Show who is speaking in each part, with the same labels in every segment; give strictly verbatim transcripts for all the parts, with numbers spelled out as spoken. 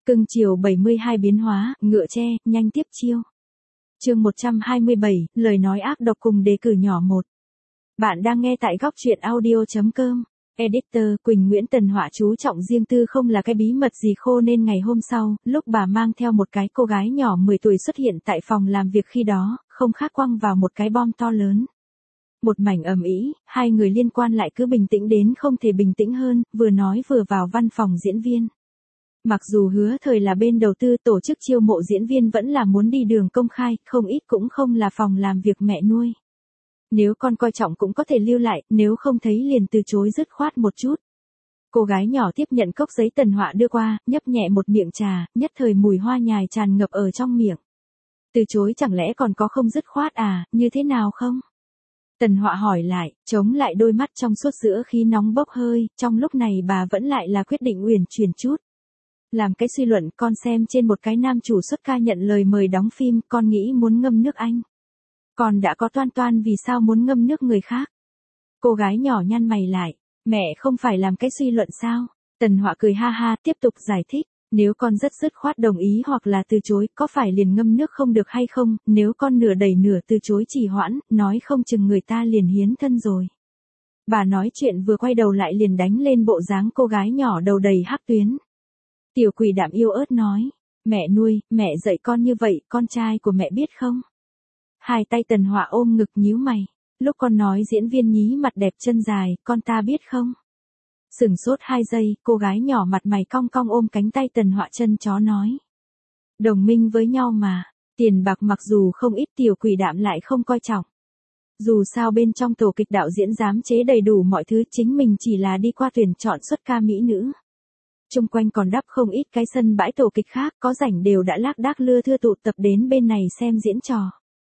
Speaker 1: Cưng chiều bảy mươi hai biến hóa, ngựa tre, nhanh tiếp chiêu. Chương một trăm hai mươi bảy, lời nói ác độc cùng đề cử nhỏ một. Bạn đang nghe tại góc truyện audio chấm com. Editor Quỳnh Nguyễn Tần Họa chú trọng riêng tư không là cái bí mật gì khô nên ngày hôm sau, lúc bà mang theo một cái cô gái nhỏ mười tuổi xuất hiện tại phòng làm việc khi đó, không khác quăng vào một cái bom to lớn. Một mảnh ầm ĩ, hai người liên quan lại cứ bình tĩnh đến không thể bình tĩnh hơn, vừa nói vừa vào văn phòng diễn viên. Mặc dù hứa thời là bên đầu tư tổ chức chiêu mộ diễn viên vẫn là muốn đi đường công khai, không ít cũng không là phòng làm việc mẹ nuôi. Nếu con coi trọng cũng có thể lưu lại, nếu không thấy liền từ chối dứt khoát một chút. Cô gái nhỏ tiếp nhận cốc giấy Tần Họa đưa qua, nhấp nhẹ một miệng trà, nhất thời mùi hoa nhài tràn ngập ở trong miệng. Từ chối chẳng lẽ còn có không dứt khoát à, như thế nào không? Tần Họa hỏi lại, chống lại đôi mắt trong suốt giữa khí nóng bốc hơi, trong lúc này bà vẫn lại là quyết định uyển chuyển chút. Làm cái suy luận, con xem trên một cái nam chủ xuất ca nhận lời mời đóng phim, con nghĩ muốn ngâm nước Anh. Con đã có toan toan vì sao muốn ngâm nước người khác? Cô gái nhỏ nhăn mày lại, mẹ không phải làm cái suy luận sao? Tần Họa cười ha ha, tiếp tục giải thích, nếu con rất dứt khoát đồng ý hoặc là từ chối, có phải liền ngâm nước không được hay không? Nếu con nửa đẩy nửa từ chối trì hoãn, nói không chừng người ta liền hiến thân rồi. Bà nói chuyện vừa quay đầu lại liền đánh lên bộ dáng cô gái nhỏ đầu đầy hắc tuyến. Tiểu quỷ đạm yêu ớt nói, mẹ nuôi, mẹ dạy con như vậy, con trai của mẹ biết không? Hai tay Tần Họa ôm ngực nhíu mày, lúc con nói diễn viên nhí mặt đẹp chân dài, con ta biết không? Sửng sốt hai giây, cô gái nhỏ mặt mày cong cong ôm cánh tay Tần Họa chân chó nói. Đồng minh với nhau mà, tiền bạc mặc dù không ít tiểu quỷ đạm lại không coi trọng. Dù sao bên trong tổ kịch đạo diễn giám chế đầy đủ mọi thứ, chính mình chỉ là đi qua tuyển chọn xuất ca mỹ nữ. Trung quanh còn đắp không ít cái sân bãi tổ kịch khác, có rảnh đều đã lác đác lưa thưa tụ tập đến bên này xem diễn trò.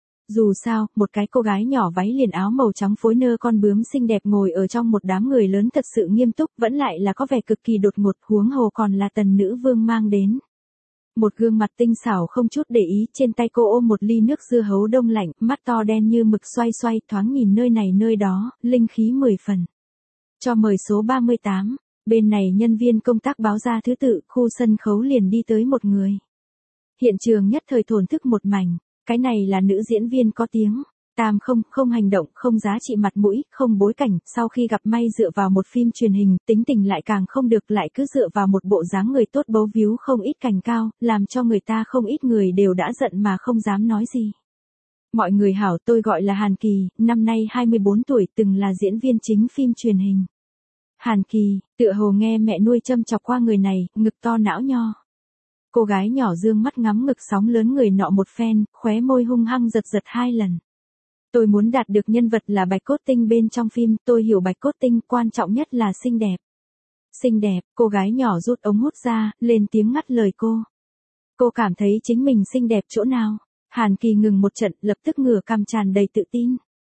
Speaker 1: Dù sao, một cái cô gái nhỏ váy liền áo màu trắng phối nơ con bướm xinh đẹp ngồi ở trong một đám người lớn thật sự nghiêm túc, vẫn lại là có vẻ cực kỳ đột ngột, huống hồ còn là tần nữ vương mang đến. Một gương mặt tinh xảo không chút để ý, trên tay cô ôm một ly nước dưa hấu đông lạnh, mắt to đen như mực xoay xoay, thoáng nhìn nơi này nơi đó, linh khí mười phần. Cho mời số ba mươi tám. Bên này nhân viên công tác báo ra thứ tự, khu sân khấu liền đi tới một người. Hiện trường nhất thời thổn thức một mảnh, cái này là nữ diễn viên có tiếng, tam không, không hành động, không giá trị mặt mũi, không bối cảnh, sau khi gặp may dựa vào một phim truyền hình, tính tình lại càng không được, lại cứ dựa vào một bộ dáng người tốt bấu víu không ít cành cao, làm cho người ta không ít người đều đã giận mà không dám nói gì. Mọi người hảo, tôi gọi là Hàn Kỳ, năm nay hai mươi bốn tuổi, từng là diễn viên chính phim truyền hình. Hàn Kỳ, tựa hồ nghe mẹ nuôi châm chọc qua người này, ngực to não nho. Cô gái nhỏ dương mắt ngắm ngực sóng lớn người nọ một phen, khóe môi hung hăng giật giật hai lần. Tôi muốn đạt được nhân vật là Bạch Cốt Tinh bên trong phim, tôi hiểu Bạch Cốt Tinh, quan trọng nhất là xinh đẹp. Xinh đẹp, cô gái nhỏ rút ống hút ra, lên tiếng ngắt lời cô. Cô cảm thấy chính mình xinh đẹp chỗ nào? Hàn Kỳ ngừng một trận, lập tức ngửa cằm tràn đầy tự tin.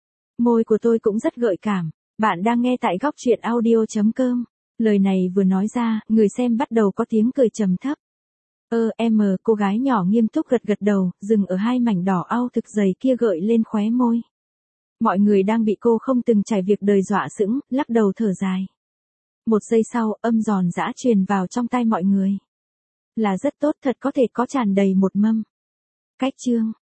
Speaker 1: Môi của tôi cũng rất gợi cảm. Bạn đang nghe tại góc truyện audio chấm com. Lời này vừa nói ra, người xem bắt đầu có tiếng cười trầm thấp. Ơ, em, cô gái nhỏ nghiêm túc gật gật đầu, dừng ở hai mảnh đỏ au thực dày kia gợi lên khóe môi. Mọi người đang bị cô không từng trải việc đời dọa sững, lắc đầu thở dài. Một giây sau, âm giòn giã truyền vào trong tai mọi người. Là rất tốt, thật có thể có tràn đầy một mâm. Cách chương,